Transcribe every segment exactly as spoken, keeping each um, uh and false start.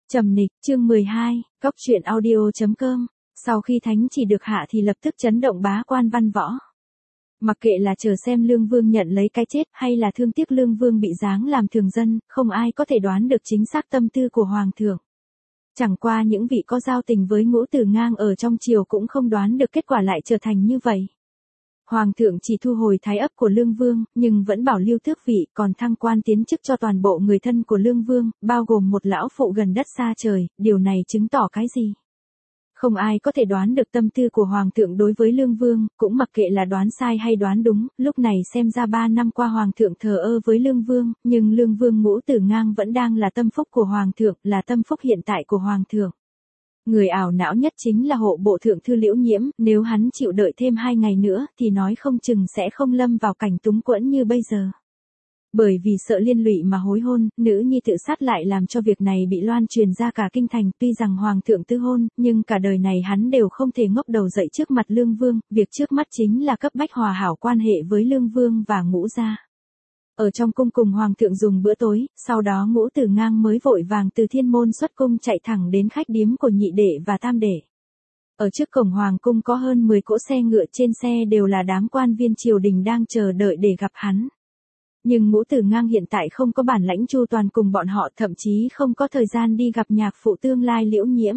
Trầm nịch, chương mười hai, cóc truyện audio chấm com. Sau khi thánh chỉ được hạ thì lập tức chấn động bá quan văn võ. Mặc kệ là chờ xem Lương Vương nhận lấy cái chết hay là thương tiếc Lương Vương bị giáng làm thường dân, không ai có thể đoán được chính xác tâm tư của Hoàng thượng. Chẳng qua những vị có giao tình với Ngũ Tử Ngang ở trong triều cũng không đoán được kết quả lại trở thành như vậy. Hoàng thượng chỉ thu hồi thái ấp của Lương Vương, nhưng vẫn bảo lưu tước vị, còn thăng quan tiến chức cho toàn bộ người thân của Lương Vương, bao gồm một lão phụ gần đất xa trời, điều này chứng tỏ cái gì? Không ai có thể đoán được tâm tư của Hoàng thượng đối với Lương Vương, cũng mặc kệ là đoán sai hay đoán đúng, lúc này xem ra ba năm qua Hoàng thượng thờ ơ với Lương Vương, nhưng Lương Vương Ngũ Tử Ngang vẫn đang là tâm phúc của Hoàng thượng, là tâm phúc hiện tại của Hoàng thượng. Người ảo não nhất chính là hộ bộ thượng thư Liễu Nhiễm, nếu hắn chịu đợi thêm hai ngày nữa thì nói không chừng sẽ không lâm vào cảnh túng quẫn như bây giờ. Bởi vì sợ liên lụy mà hối hôn, nữ nhi tự sát lại làm cho việc này bị loan truyền ra cả kinh thành, tuy rằng Hoàng thượng tư hôn, nhưng cả đời này hắn đều không thể ngóc đầu dậy trước mặt Lương Vương, việc trước mắt chính là cấp bách hòa hảo quan hệ với Lương Vương và Ngũ gia. Ở trong cung cùng Hoàng thượng dùng bữa tối, sau đó Ngũ Tử Ngang mới vội vàng từ thiên môn xuất cung chạy thẳng đến khách điếm của nhị đệ và tam đệ. Ở trước cổng Hoàng cung có hơn mười cỗ xe ngựa, trên xe đều là đám quan viên triều đình đang chờ đợi để gặp hắn. Nhưng Ngũ Tử Ngang hiện tại không có bản lãnh chu toàn cùng bọn họ, thậm chí không có thời gian đi gặp nhạc phụ tương lai Liễu Nhiễm.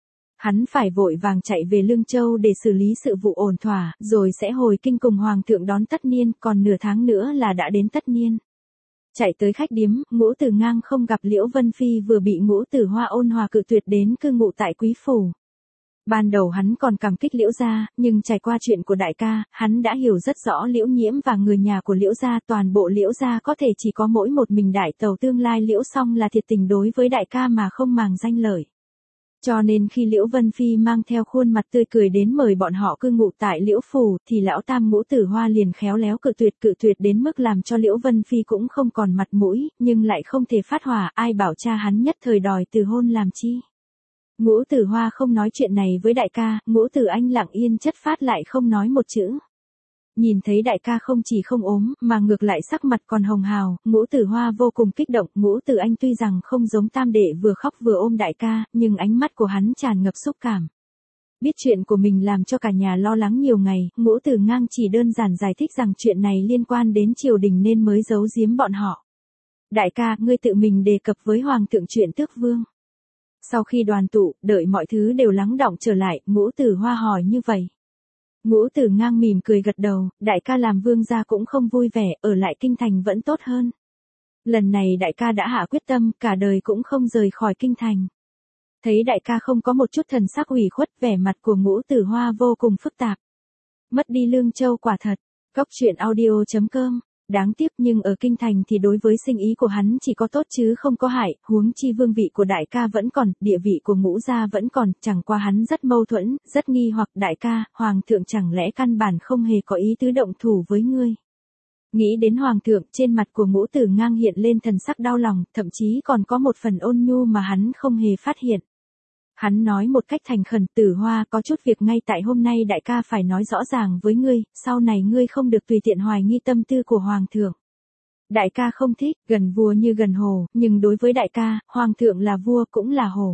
Hắn phải vội vàng chạy về Lương Châu để xử lý sự vụ ổn thỏa, rồi sẽ hồi kinh cùng Hoàng thượng đón tất niên, còn nửa tháng nữa là đã đến tất niên. Chạy tới khách điếm, Ngũ Tử Ngang không gặp Liễu Vân Phi vừa bị Ngũ Tử Hoa ôn hòa cự tuyệt đến cư ngụ tại quý phủ. Ban đầu hắn còn cảm kích Liễu gia, nhưng trải qua chuyện của đại ca, hắn đã hiểu rất rõ Liễu Nhiễm và người nhà của Liễu gia, toàn bộ Liễu gia có thể chỉ có mỗi một mình đại tàu tương lai Liễu Song là thiệt tình đối với đại ca mà không màng danh lợi. Cho nên khi Liễu Vân Phi mang theo khuôn mặt tươi cười đến mời bọn họ cư ngụ tại Liễu phủ, thì lão tam Ngũ Tử Hoa liền khéo léo cự tuyệt cự tuyệt đến mức làm cho Liễu Vân Phi cũng không còn mặt mũi, nhưng lại không thể phát hỏa, ai bảo cha hắn nhất thời đòi từ hôn làm chi. Ngũ Tử Hoa không nói chuyện này với đại ca, Ngũ Tử Anh lặng yên chất phác lại không nói một chữ. Nhìn thấy đại ca không chỉ không ốm, mà ngược lại sắc mặt còn hồng hào, Ngũ Tử Hoa vô cùng kích động, Ngũ Tử Anh tuy rằng không giống tam đệ vừa khóc vừa ôm đại ca, nhưng ánh mắt của hắn tràn ngập xúc cảm. Biết chuyện của mình làm cho cả nhà lo lắng nhiều ngày, Ngũ Tử Ngang chỉ đơn giản giải thích rằng chuyện này liên quan đến triều đình nên mới giấu giếm bọn họ. Đại ca, ngươi tự mình đề cập với Hoàng thượng chuyện tước vương. Sau khi đoàn tụ, đợi mọi thứ đều lắng đọng trở lại, Ngũ Tử Hoa hỏi như vậy. Ngũ Tử Ngang mỉm cười gật đầu, đại ca làm vương gia cũng không vui vẻ, ở lại kinh thành vẫn tốt hơn. Lần này đại ca đã hạ quyết tâm, cả đời cũng không rời khỏi kinh thành. Thấy đại ca không có một chút thần sắc ủy khuất, vẻ mặt của Ngũ Tử Hoa vô cùng phức tạp. Mất đi Lương Châu quả thật. Cóc truyện audio chấm com. Đáng tiếc, nhưng ở kinh thành thì đối với sinh ý của hắn chỉ có tốt chứ không có hại, huống chi vương vị của đại ca vẫn còn, địa vị của Ngũ gia vẫn còn, chẳng qua hắn rất mâu thuẫn, rất nghi hoặc đại ca, Hoàng thượng chẳng lẽ căn bản không hề có ý tứ động thủ với ngươi. Nghĩ đến Hoàng thượng, trên mặt của Ngũ Tử Ngang hiện lên thần sắc đau lòng, thậm chí còn có một phần ôn nhu mà hắn không hề phát hiện. Hắn nói một cách thành khẩn, Tử Hoa, có chút việc ngay tại hôm nay đại ca phải nói rõ ràng với ngươi, sau này ngươi không được tùy tiện hoài nghi tâm tư của Hoàng thượng. Đại ca không thích, gần vua như gần hồ, nhưng đối với đại ca, Hoàng thượng là vua cũng là hồ.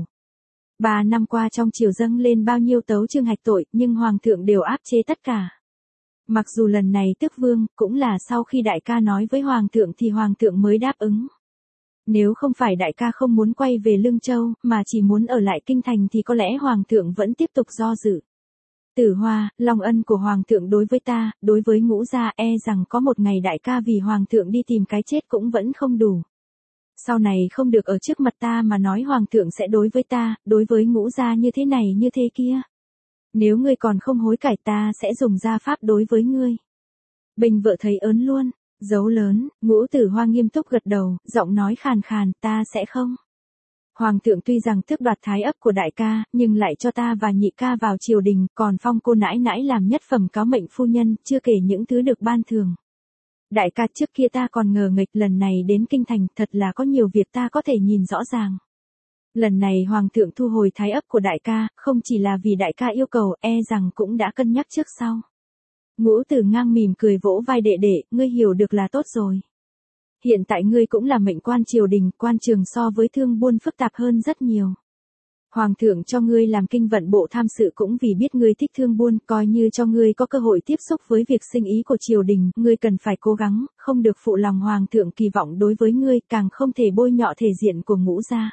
Ba năm qua trong triều dâng lên bao nhiêu tấu chương hạch tội, nhưng Hoàng thượng đều áp chế tất cả. Mặc dù lần này tước vương, cũng là sau khi đại ca nói với Hoàng thượng thì Hoàng thượng mới đáp ứng. Nếu không phải đại ca không muốn quay về Lương Châu, mà chỉ muốn ở lại kinh thành thì có lẽ Hoàng thượng vẫn tiếp tục do dự. Tử Hoa, lòng ân của Hoàng thượng đối với ta, đối với Ngũ gia, e rằng có một ngày đại ca vì Hoàng thượng đi tìm cái chết cũng vẫn không đủ. Sau này không được ở trước mặt ta mà nói Hoàng thượng sẽ đối với ta, đối với Ngũ gia như thế này như thế kia. Nếu ngươi còn không hối cải ta sẽ dùng gia pháp đối với ngươi. Bình vợ thấy ớn luôn. Dấu lớn, Ngũ Tử Hoa nghiêm túc gật đầu, giọng nói khàn khàn, ta sẽ không. Hoàng thượng tuy rằng tước đoạt thái ấp của đại ca, nhưng lại cho ta và nhị ca vào triều đình, còn phong cô nãi nãi làm nhất phẩm cáo mệnh phu nhân, chưa kể những thứ được ban thường. Đại ca, trước kia ta còn ngờ nghịch, lần này đến kinh thành, thật là có nhiều việc ta có thể nhìn rõ ràng. Lần này Hoàng thượng thu hồi thái ấp của đại ca, không chỉ là vì đại ca yêu cầu, e rằng cũng đã cân nhắc trước sau. Ngũ Tử Ngang mỉm cười vỗ vai đệ đệ, ngươi hiểu được là tốt rồi. Hiện tại ngươi cũng là mệnh quan triều đình, quan trường so với thương buôn phức tạp hơn rất nhiều. Hoàng thượng cho ngươi làm kinh vận bộ tham sự cũng vì biết ngươi thích thương buôn, coi như cho ngươi có cơ hội tiếp xúc với việc sinh ý của triều đình, ngươi cần phải cố gắng, không được phụ lòng hoàng thượng kỳ vọng đối với ngươi, càng không thể bôi nhọ thể diện của Ngũ gia.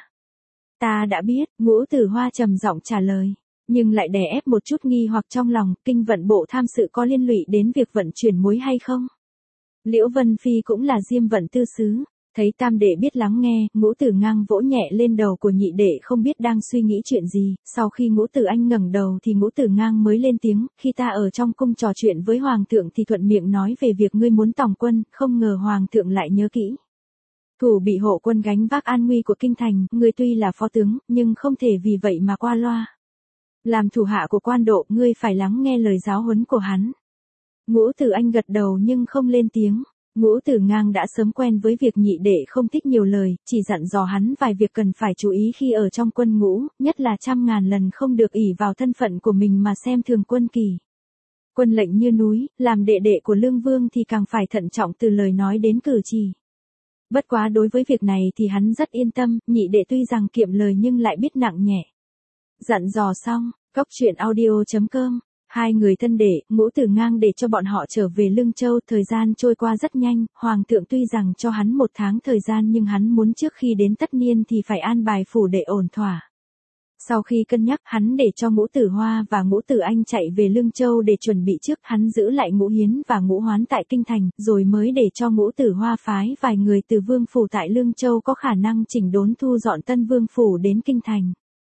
Ta đã biết, Ngũ Tử Hoa trầm giọng trả lời, nhưng lại đè ép một chút nghi hoặc trong lòng, kinh vận bộ tham sự có liên lụy đến việc vận chuyển muối hay không? Liễu Vân Phi cũng là diêm vận tư sứ. Thấy tam đệ biết lắng nghe, Ngũ Tử Ngang vỗ nhẹ lên đầu của nhị đệ không biết đang suy nghĩ chuyện gì, sau khi Ngũ Tử Anh ngẩng đầu thì Ngũ Tử Ngang mới lên tiếng, khi ta ở trong cung trò chuyện với Hoàng thượng thì thuận miệng nói về việc ngươi muốn tòng quân, không ngờ Hoàng thượng lại nhớ kỹ. Thủ bị hộ quân gánh vác an nguy của kinh thành, ngươi tuy là phó tướng, nhưng không thể vì vậy mà qua loa. Làm thủ hạ của quan độ, ngươi phải lắng nghe lời giáo huấn của hắn. Ngũ Tử Anh gật đầu nhưng không lên tiếng. Ngũ Tử Ngang đã sớm quen với việc nhị đệ không thích nhiều lời, chỉ dặn dò hắn vài việc cần phải chú ý khi ở trong quân ngũ, nhất là trăm ngàn lần không được ỷ vào thân phận của mình mà xem thường quân kỳ. Quân lệnh như núi, làm đệ đệ của Lương Vương thì càng phải thận trọng từ lời nói đến cử chỉ. Bất quá đối với việc này thì hắn rất yên tâm, nhị đệ tuy rằng kiệm lời nhưng lại biết nặng nhẹ. Dặn dò xong, cốc truyện audio chấm com. Hai người thân đệ, Ngũ Tử Ngang để cho bọn họ trở về Lương Châu, thời gian trôi qua rất nhanh, Hoàng thượng tuy rằng cho hắn một tháng thời gian nhưng hắn muốn trước khi đến tất niên thì phải an bài phủ để ổn thỏa. Sau khi cân nhắc, hắn để cho Ngũ Tử Hoa và Ngũ Tử Anh chạy về Lương Châu để chuẩn bị trước, hắn giữ lại Ngũ Hiến và Ngũ Hoán tại Kinh Thành, rồi mới để cho Ngũ Tử Hoa phái vài người từ Vương phủ tại Lương Châu có khả năng chỉnh đốn thu dọn Tân Vương phủ đến Kinh Thành.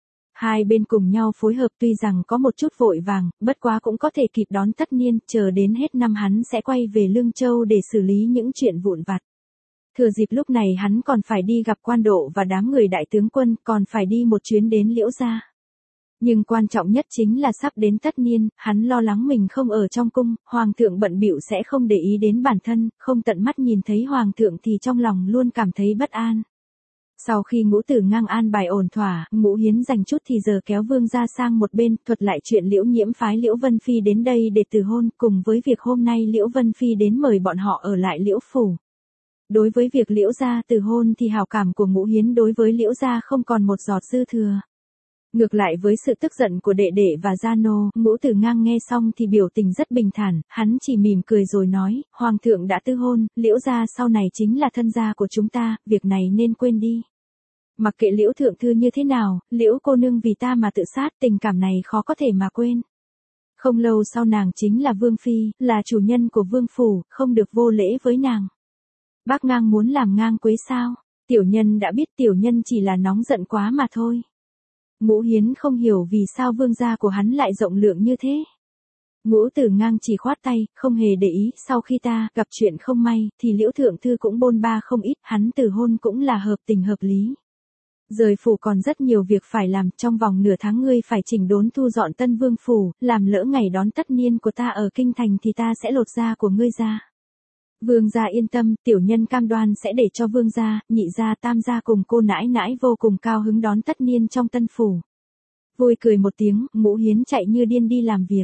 Hai bên cùng nhau phối hợp tuy rằng có một chút vội vàng, bất quá cũng có thể kịp đón tất niên, chờ đến hết năm hắn sẽ quay về Lương Châu để xử lý những chuyện vụn vặt. Thừa dịp lúc này hắn còn phải đi gặp quan độ và đám người đại tướng quân, còn phải đi một chuyến đến Liễu gia. Nhưng quan trọng nhất chính là sắp đến tất niên, hắn lo lắng mình không ở trong cung, Hoàng thượng bận bịu sẽ không để ý đến bản thân, không tận mắt nhìn thấy Hoàng thượng thì trong lòng luôn cảm thấy bất an. Sau khi Ngũ Tử Ngang an bài ổn thỏa, Ngũ Hiến dành chút thì giờ kéo Vương gia sang một bên, thuật lại chuyện Liễu Nhiễm phái Liễu Vân Phi đến đây để từ hôn, cùng với việc hôm nay Liễu Vân Phi đến mời bọn họ ở lại Liễu phủ. Đối với việc Liễu gia từ hôn thì hảo cảm của Ngũ Hiến đối với Liễu gia không còn một giọt dư thừa. Ngược lại với sự tức giận của đệ đệ và gia nô, Ngũ Tử Ngang nghe xong thì biểu tình rất bình thản, hắn chỉ mỉm cười rồi nói, Hoàng thượng đã tư hôn, Liễu gia sau này chính là thân gia của chúng ta, việc này nên quên đi. Mặc kệ Liễu thượng thư như thế nào, Liễu cô nương vì ta mà tự sát, tình cảm này khó có thể mà quên. Không lâu sau nàng chính là Vương Phi, là chủ nhân của Vương phủ, không được vô lễ với nàng. Bác Ngang muốn làm ngang quế sao? Tiểu nhân đã biết tiểu nhân chỉ là nóng giận quá mà thôi. Ngũ Hiến không hiểu vì sao vương gia của hắn lại rộng lượng như thế. Ngũ Tử Ngang chỉ khoát tay, không hề để ý, sau khi ta gặp chuyện không may, thì Liễu thượng thư cũng bôn ba không ít, hắn từ hôn cũng là hợp tình hợp lý. Rời phủ còn rất nhiều việc phải làm, trong vòng nửa tháng ngươi phải chỉnh đốn thu dọn Tân Vương phủ, làm lỡ ngày đón tất niên của ta ở kinh thành thì ta sẽ lột da của ngươi ra. Vương gia yên tâm, tiểu nhân cam đoan sẽ để cho vương gia, nhị gia, tam gia cùng cô nãi nãi vô cùng cao hứng đón tất niên trong tân phủ. Vui cười một tiếng, Ngũ Hiến chạy như điên đi làm việc.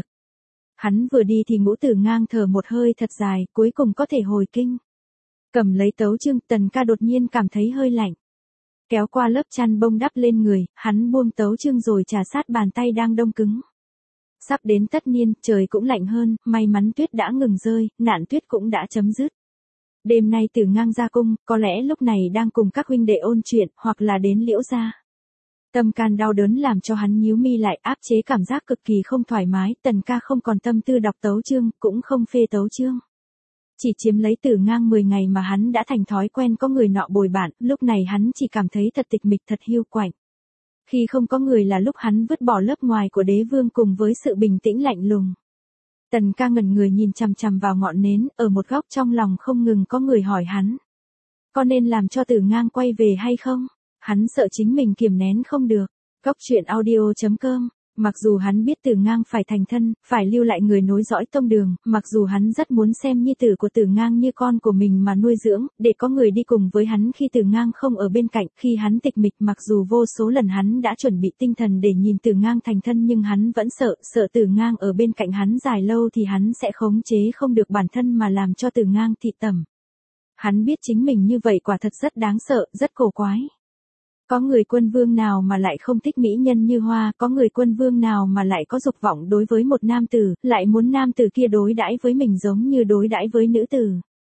Hắn vừa đi thì Ngũ Tử Ngang thở một hơi thật dài, cuối cùng có thể hồi kinh. Cầm lấy tấu chương, Tần ca đột nhiên cảm thấy hơi lạnh. Kéo qua lớp chăn bông đắp lên người, hắn buông tấu chương rồi trà sát bàn tay đang đông cứng. Sắp đến tất niên, trời cũng lạnh hơn, may mắn tuyết đã ngừng rơi, nạn tuyết cũng đã chấm dứt. Đêm nay Tử Ngang ra cung, có lẽ lúc này đang cùng các huynh đệ ôn chuyện, hoặc là đến Liễu gia. Tâm can đau đớn làm cho hắn nhíu mi lại, áp chế cảm giác cực kỳ không thoải mái, Tần ca không còn tâm tư đọc tấu chương, cũng không phê tấu chương. Chỉ chiếm lấy Tử Ngang mười ngày mà hắn đã thành thói quen có người nọ bồi bạn, lúc này hắn chỉ cảm thấy thật tịch mịch, thật hiu quạnh. Khi không có người là lúc hắn vứt bỏ lớp ngoài của đế vương cùng với sự bình tĩnh lạnh lùng. Tần ca ngẩn người nhìn chằm chằm vào ngọn nến, ở một góc trong lòng không ngừng có người hỏi hắn. Có nên làm cho Tử Ngang quay về hay không? Hắn sợ chính mình kiềm nén không được. Cốc truyện audio chấm com. Mặc dù hắn biết Tử Ngang phải thành thân, phải lưu lại người nối dõi tông đường, mặc dù hắn rất muốn xem nhi tử của Tử Ngang như con của mình mà nuôi dưỡng, để có người đi cùng với hắn khi Tử Ngang không ở bên cạnh, khi hắn tịch mịch, mặc dù vô số lần hắn đã chuẩn bị tinh thần để nhìn Tử Ngang thành thân nhưng hắn vẫn sợ, sợ Tử Ngang ở bên cạnh hắn dài lâu thì hắn sẽ khống chế không được bản thân mà làm cho Tử Ngang thị tẩm. Hắn biết chính mình như vậy quả thật rất đáng sợ, rất cổ quái. Có người quân vương nào mà lại không thích mỹ nhân như hoa, có người quân vương nào mà lại có dục vọng đối với một nam tử, lại muốn nam tử kia đối đãi với mình giống như đối đãi với nữ tử.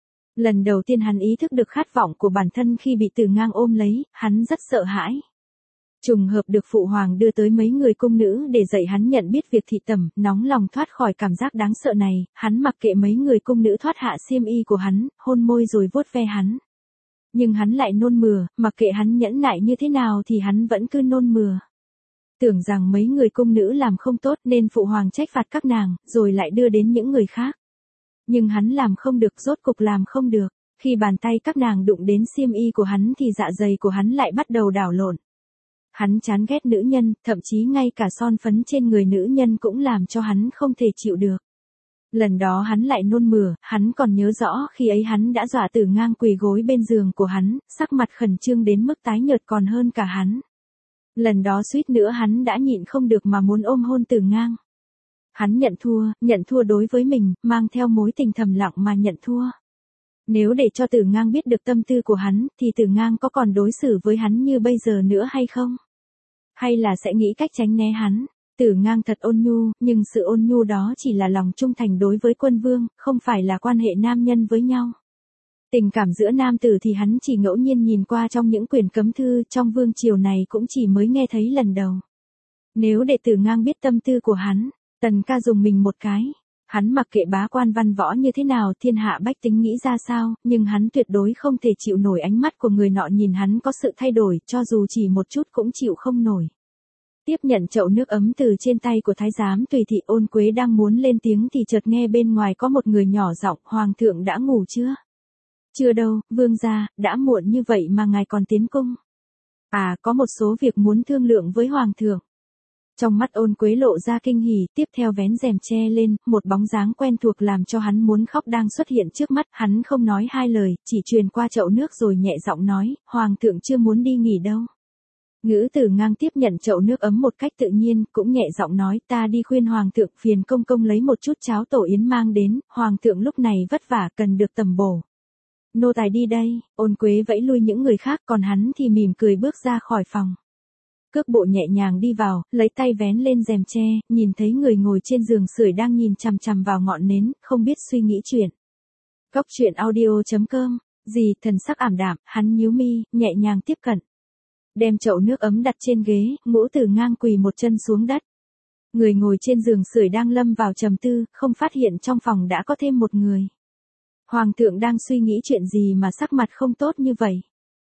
Lần đầu tiên hắn ý thức được khát vọng của bản thân khi bị Tử Ngang ôm lấy, hắn rất sợ hãi. Trùng hợp được phụ hoàng đưa tới mấy người cung nữ để dạy hắn nhận biết việc thị tẩm, nóng lòng thoát khỏi cảm giác đáng sợ này, hắn mặc kệ mấy người cung nữ thoát hạ xiêm y của hắn, hôn môi rồi vuốt ve hắn. Nhưng hắn lại nôn mửa, mặc kệ hắn nhẫn nại như thế nào thì hắn vẫn cứ nôn mửa. Tưởng rằng mấy người cung nữ làm không tốt nên phụ hoàng trách phạt các nàng, rồi lại đưa đến những người khác. Nhưng hắn làm không được, rốt cục làm không được. Khi bàn tay các nàng đụng đến xiêm y của hắn thì dạ dày của hắn lại bắt đầu đảo lộn. Hắn chán ghét nữ nhân, thậm chí ngay cả son phấn trên người nữ nhân cũng làm cho hắn không thể chịu được. Lần đó hắn lại nôn mửa, hắn còn nhớ rõ khi ấy hắn đã dọa Tử Ngang quỳ gối bên giường của hắn, sắc mặt khẩn trương đến mức tái nhợt còn hơn cả hắn. Lần đó suýt nữa hắn đã nhịn không được mà muốn ôm hôn Tử Ngang. Hắn nhận thua, nhận thua đối với mình, mang theo mối tình thầm lặng mà nhận thua. Nếu để cho Tử Ngang biết được tâm tư của hắn, thì Tử Ngang có còn đối xử với hắn như bây giờ nữa hay không? Hay là sẽ nghĩ cách tránh né hắn? Tử Ngang thật ôn nhu, nhưng sự ôn nhu đó chỉ là lòng trung thành đối với quân vương, không phải là quan hệ nam nhân với nhau. Tình cảm giữa nam tử thì hắn chỉ ngẫu nhiên nhìn qua trong những quyển cấm thư, trong vương triều này cũng chỉ mới nghe thấy lần đầu. Nếu để Tử Ngang biết tâm tư của hắn, Tần Ca dùng mình một cái. Hắn mặc kệ bá quan văn võ như thế nào, thiên hạ bách tính nghĩ ra sao, nhưng hắn tuyệt đối không thể chịu nổi ánh mắt của người nọ nhìn hắn có sự thay đổi, cho dù chỉ một chút cũng chịu không nổi. Tiếp nhận chậu nước ấm từ trên tay của thái giám Tùy Thị, Ôn Quế đang muốn lên tiếng thì chợt nghe bên ngoài có một người nhỏ giọng, hoàng thượng đã ngủ chưa? Chưa đâu, vương gia, đã muộn như vậy mà ngài còn tiến cung. À, có một số việc muốn thương lượng với hoàng thượng. Trong mắt Ôn Quế lộ ra kinh hỉ, tiếp theo vén rèm che lên, một bóng dáng quen thuộc làm cho hắn muốn khóc đang xuất hiện trước mắt, hắn không nói hai lời, chỉ truyền qua chậu nước rồi nhẹ giọng nói, hoàng thượng chưa muốn đi nghỉ đâu. Ngữ Tử Ngang tiếp nhận chậu nước ấm một cách tự nhiên, cũng nhẹ giọng nói, ta đi khuyên hoàng thượng phiền công công lấy một chút cháo tổ yến mang đến, hoàng thượng lúc này vất vả cần được tầm bổ. Nô tài đi đây, Ôn Quế vẫy lui những người khác, còn hắn thì mỉm cười bước ra khỏi phòng. Cước bộ nhẹ nhàng đi vào, lấy tay vén lên rèm che, nhìn thấy người ngồi trên giường sưởi đang nhìn chằm chằm vào ngọn nến, không biết suy nghĩ chuyện. Góc truyện audio chấm com, gì, thần sắc ảm đạm, hắn nhíu mi, nhẹ nhàng tiếp cận. Đem chậu nước ấm đặt trên ghế, Ngũ Tử Ngang quỳ một chân xuống đất. Người ngồi trên giường sưởi đang lâm vào trầm tư, không phát hiện trong phòng đã có thêm một người. Hoàng thượng đang suy nghĩ chuyện gì mà sắc mặt không tốt như vậy?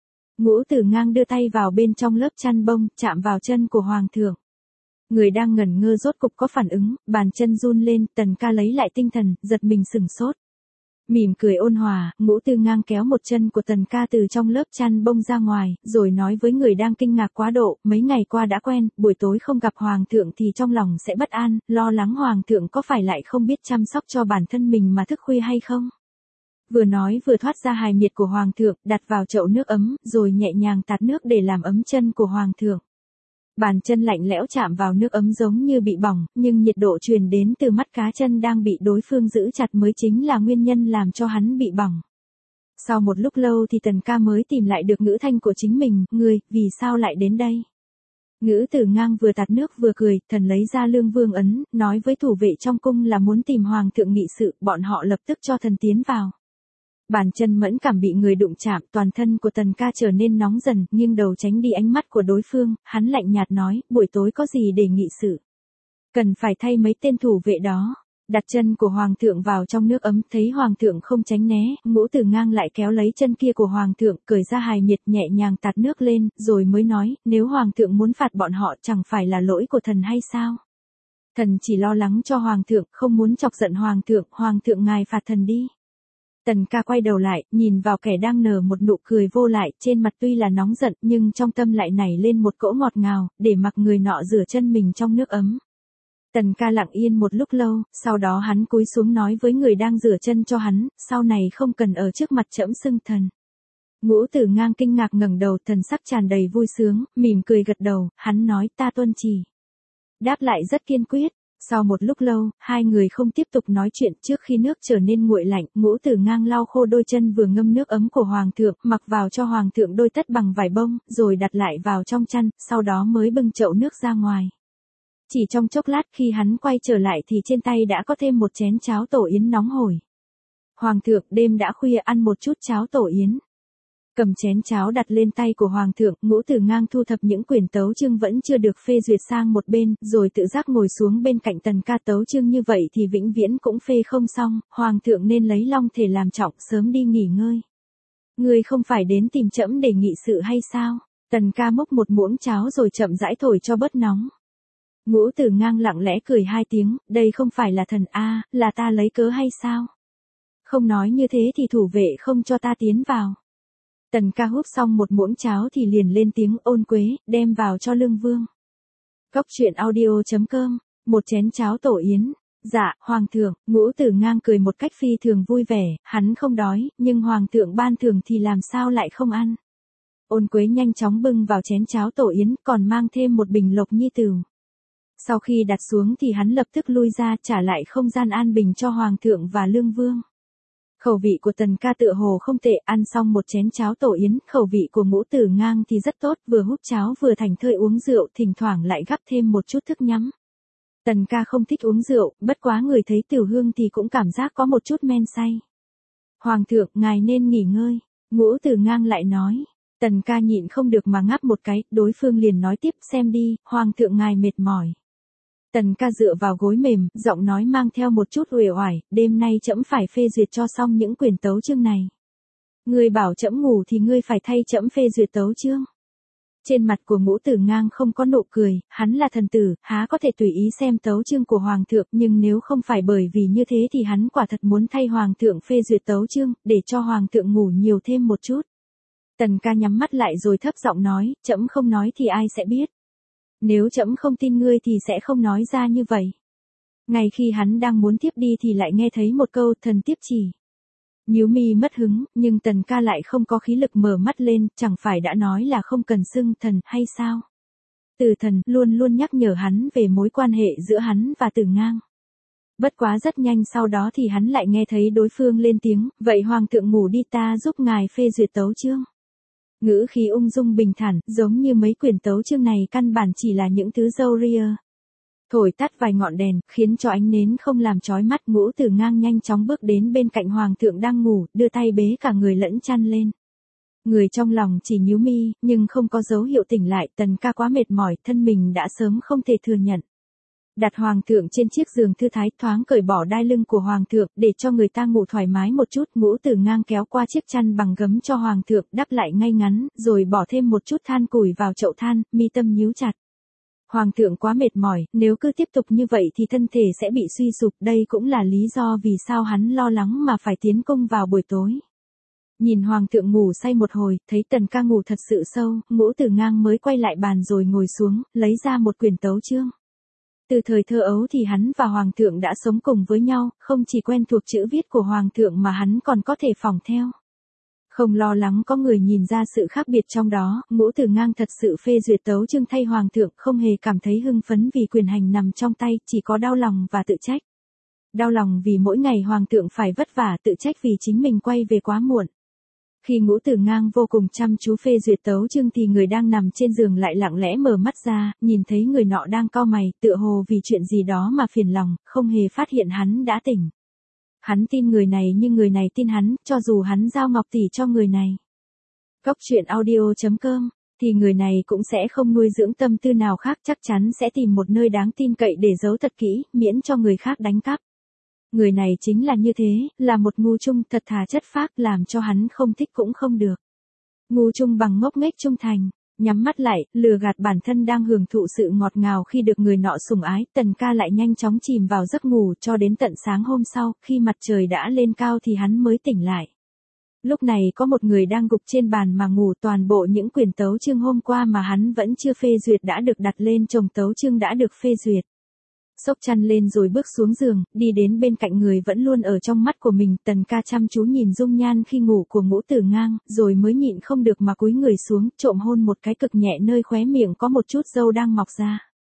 Ngũ Tử Ngang đưa tay vào bên trong lớp chăn bông, chạm vào chân của hoàng thượng. Người đang ngẩn ngơ rốt cục có phản ứng, bàn chân run lên, Tần Ca lấy lại tinh thần, giật mình sửng sốt. Mỉm cười ôn hòa, Ngũ Tử Ngang kéo một chân của Tần Ca từ trong lớp chăn bông ra ngoài, rồi nói với người đang kinh ngạc quá độ, mấy ngày qua đã quen, buổi tối không gặp hoàng thượng thì trong lòng sẽ bất an, lo lắng hoàng thượng có phải lại không biết chăm sóc cho bản thân mình mà thức khuya hay không. Vừa nói vừa thoát ra hài miệt của hoàng thượng, đặt vào chậu nước ấm, rồi nhẹ nhàng tạt nước để làm ấm chân của hoàng thượng. Bàn chân lạnh lẽo chạm vào nước ấm giống như bị bỏng, nhưng nhiệt độ truyền đến từ mắt cá chân đang bị đối phương giữ chặt mới chính là nguyên nhân làm cho hắn bị bỏng. Sau một lúc lâu thì Tần Ca mới tìm lại được ngữ thanh của chính mình, ngươi, vì sao lại đến đây? Ngữ Tử Ngang vừa tạt nước vừa cười, thần lấy ra lương vương ấn, nói với thủ vệ trong cung là muốn tìm hoàng thượng nghị sự, bọn họ lập tức cho thần tiến vào. Bàn chân mẫn cảm bị người đụng chạm, toàn thân của Tần Ca trở nên nóng dần, nghiêng đầu tránh đi ánh mắt của đối phương, hắn lạnh nhạt nói, buổi tối có gì để nghị sự? Cần phải thay mấy tên thủ vệ đó. Đặt chân của hoàng thượng vào trong nước ấm, thấy hoàng thượng không tránh né, Ngũ Tử Ngang lại kéo lấy chân kia của hoàng thượng, cởi ra hài miệt nhẹ nhàng tạt nước lên, rồi mới nói, nếu hoàng thượng muốn phạt bọn họ chẳng phải là lỗi của thần hay sao? Thần chỉ lo lắng cho hoàng thượng, không muốn chọc giận hoàng thượng, hoàng thượng ngài phạt thần đi. Tần Ca quay đầu lại, nhìn vào kẻ đang nở một nụ cười vô lại, trên mặt tuy là nóng giận, nhưng trong tâm lại nảy lên một cỗ ngọt ngào, để mặc người nọ rửa chân mình trong nước ấm. Tần Ca lặng yên một lúc lâu, sau đó hắn cúi xuống nói với người đang rửa chân cho hắn, sau này không cần ở trước mặt trẫm xưng thần. Ngũ Tử Ngang kinh ngạc ngẩng đầu, thần sắc tràn đầy vui sướng, mỉm cười gật đầu, hắn nói ta tuân chỉ. Đáp lại rất kiên quyết. Sau một lúc lâu, hai người không tiếp tục nói chuyện. Trước khi nước trở nên nguội lạnh, Ngũ Tử Ngang lau khô đôi chân vừa ngâm nước ấm của hoàng thượng, mặc vào cho hoàng thượng đôi tất bằng vải bông, rồi đặt lại vào trong chăn, sau đó mới bưng chậu nước ra ngoài. Chỉ trong chốc lát khi hắn quay trở lại thì trên tay đã có thêm một chén cháo tổ yến nóng hổi. Hoàng thượng, đêm đã khuya, ăn một chút cháo tổ yến. Cầm chén cháo đặt lên tay của hoàng thượng, Ngũ Tử Ngang thu thập những quyển tấu chương vẫn chưa được phê duyệt sang một bên, rồi tự giác ngồi xuống bên cạnh Tần Ca. Tấu chương như vậy thì vĩnh viễn cũng phê không xong, hoàng thượng nên lấy long thể làm trọng, sớm đi nghỉ ngơi. Ngươi không phải đến tìm trẫm để nghị sự hay sao? Tần Ca múc một muỗng cháo rồi chậm rãi thổi cho bớt nóng. Ngũ Tử Ngang lặng lẽ cười hai tiếng, đây không phải là thần a, là ta lấy cớ hay sao? Không nói như thế thì thủ vệ không cho ta tiến vào. Tần Ca húp xong một muỗng cháo thì liền lên tiếng, Ôn Quế, đem vào cho Lương Vương. Cốc truyện audio chấm com, một chén cháo tổ yến. Dạ, hoàng thượng. Ngũ Tử Ngang cười một cách phi thường vui vẻ, hắn không đói, nhưng hoàng thượng ban thưởng thì làm sao lại không ăn. Ôn Quế nhanh chóng bưng vào chén cháo tổ yến, còn mang thêm một bình lộc nhi tửu. Sau khi đặt xuống thì hắn lập tức lui ra, trả lại không gian an bình cho hoàng thượng và Lương Vương. Khẩu vị của Tần Ca tựa hồ không tệ, ăn xong một chén cháo tổ yến, khẩu vị của Ngũ Tử Ngang thì rất tốt, vừa húp cháo vừa thành thơi uống rượu, thỉnh thoảng lại gắp thêm một chút thức nhắm. Tần Ca không thích uống rượu, bất quá người thấy tiểu hương thì cũng cảm giác có một chút men say. Hoàng thượng, ngài nên nghỉ ngơi. Ngũ Tử Ngang lại nói. Tần Ca nhịn không được mà ngáp một cái, đối phương liền nói tiếp, xem đi, hoàng thượng ngài mệt mỏi. Tần Ca dựa vào gối mềm, giọng nói mang theo một chút uể oải, đêm nay trẫm phải phê duyệt cho xong những quyển tấu chương này. Ngươi bảo trẫm ngủ thì ngươi phải thay trẫm phê duyệt tấu chương. Trên mặt của Ngũ Tử Ngang không có nụ cười, hắn là thần tử, há có thể tùy ý xem tấu chương của hoàng thượng, nhưng nếu không phải bởi vì như thế thì hắn quả thật muốn thay hoàng thượng phê duyệt tấu chương, để cho hoàng thượng ngủ nhiều thêm một chút. Tần Ca nhắm mắt lại rồi thấp giọng nói, trẫm không nói thì ai sẽ biết. Nếu trẫm không tin ngươi thì sẽ không nói ra như vậy. Ngay khi hắn đang muốn tiếp đi thì lại nghe thấy một câu, thần tiếp chỉ. Nhíu mi mất hứng, nhưng Tần Ca lại không có khí lực mở mắt lên, chẳng phải đã nói là không cần xưng thần hay sao? Từ thần luôn luôn nhắc nhở hắn về mối quan hệ giữa hắn và Tử Ngang. Bất quá rất nhanh sau đó thì hắn lại nghe thấy đối phương lên tiếng, vậy hoàng thượng ngủ đi, ta giúp ngài phê duyệt tấu chương. Ngữ khí ung dung bình thản, giống như mấy quyển tấu chương này căn bản chỉ là những thứ râu ria. Thổi tắt vài ngọn đèn, khiến cho ánh nến không làm chói mắt. Ngũ Tử Ngang nhanh chóng bước đến bên cạnh hoàng thượng đang ngủ, đưa tay bế cả người lẫn chăn lên. Người trong lòng chỉ nhíu mi, nhưng không có dấu hiệu tỉnh lại. Tần Ca quá mệt mỏi, thân mình đã sớm không thể thừa nhận. Đặt hoàng thượng trên chiếc giường thư thái, thoáng cởi bỏ đai lưng của hoàng thượng, để cho người ta ngủ thoải mái một chút. Ngũ Tử Ngang kéo qua chiếc chăn bằng gấm cho hoàng thượng, đắp lại ngay ngắn, rồi bỏ thêm một chút than củi vào chậu than, mi tâm nhíu chặt. Hoàng thượng quá mệt mỏi, nếu cứ tiếp tục như vậy thì thân thể sẽ bị suy sụp, đây cũng là lý do vì sao hắn lo lắng mà phải tiến cung vào buổi tối. Nhìn hoàng thượng ngủ say một hồi, thấy Tần Ca ngủ thật sự sâu, Ngũ Tử Ngang mới quay lại bàn rồi ngồi xuống, lấy ra một quyển tấu chương. Từ thời thơ ấu thì hắn và hoàng thượng đã sống cùng với nhau, không chỉ quen thuộc chữ viết của hoàng thượng mà hắn còn có thể phỏng theo. Không lo lắng có người nhìn ra sự khác biệt trong đó, Ngũ Tử Ngang thật sự phê duyệt tấu chương thay hoàng thượng, không hề cảm thấy hưng phấn vì quyền hành nằm trong tay, chỉ có đau lòng và tự trách. Đau lòng vì mỗi ngày hoàng thượng phải vất vả, tự trách vì chính mình quay về quá muộn. Khi Ngũ Tử Ngang vô cùng chăm chú phê duyệt tấu chương thì người đang nằm trên giường lại lặng lẽ mở mắt ra, nhìn thấy người nọ đang cau mày, tựa hồ vì chuyện gì đó mà phiền lòng, không hề phát hiện hắn đã tỉnh. Hắn tin người này nhưng người này tin hắn, cho dù hắn giao ngọc tỷ cho người này. Cốc truyện audio chấm com, thì người này cũng sẽ không nuôi dưỡng tâm tư nào khác, chắc chắn sẽ tìm một nơi đáng tin cậy để giấu thật kỹ, miễn cho người khác đánh cắp. Người này chính là như thế, là một ngu trung thật thà chất phác, làm cho hắn không thích cũng không được. Ngu trung bằng ngốc nghếch trung thành, nhắm mắt lại, lừa gạt bản thân đang hưởng thụ sự ngọt ngào khi được người nọ sủng ái. Tần Ca lại nhanh chóng chìm vào giấc ngủ cho đến tận sáng hôm sau, khi mặt trời đã lên cao thì hắn mới tỉnh lại. Lúc này có một người đang gục trên bàn mà ngủ, toàn bộ những quyển tấu chương hôm qua mà hắn vẫn chưa phê duyệt đã được đặt lên chồng tấu chương đã được phê duyệt. Xốc chăn lên rồi bước xuống giường, đi đến bên cạnh người vẫn luôn ở trong mắt của mình. Tần Ca chăm chú nhìn dung nhan khi ngủ của Ngũ Tử Ngang, rồi mới nhịn không được mà cúi người xuống, trộm hôn một cái cực nhẹ nơi khóe miệng có một chút râu đang mọc ra.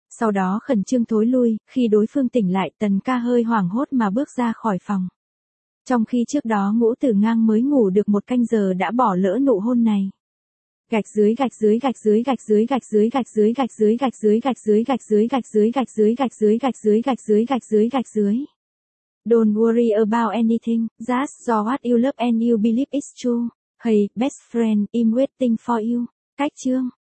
Sau đó khẩn trương thối lui, khi đối phương tỉnh lại Tần ca hơi hoảng hốt mà bước ra khỏi phòng. Trong khi trước đó Ngũ Tử Ngang mới ngủ được một canh giờ đã bỏ lỡ nụ hôn này. Gạch dưới gạch dưới gạch dưới gạch dưới gạch dưới gạch dưới gạch dưới gạch dưới gạch dưới gạch dưới gạch dưới gạch dưới gạch dưới gạch dưới gạch dưới gạch dưới gạch dưới. Don't worry about anything, just do what you love and you believe it's true. Hey, best friend, I'm waiting for you. Cách chương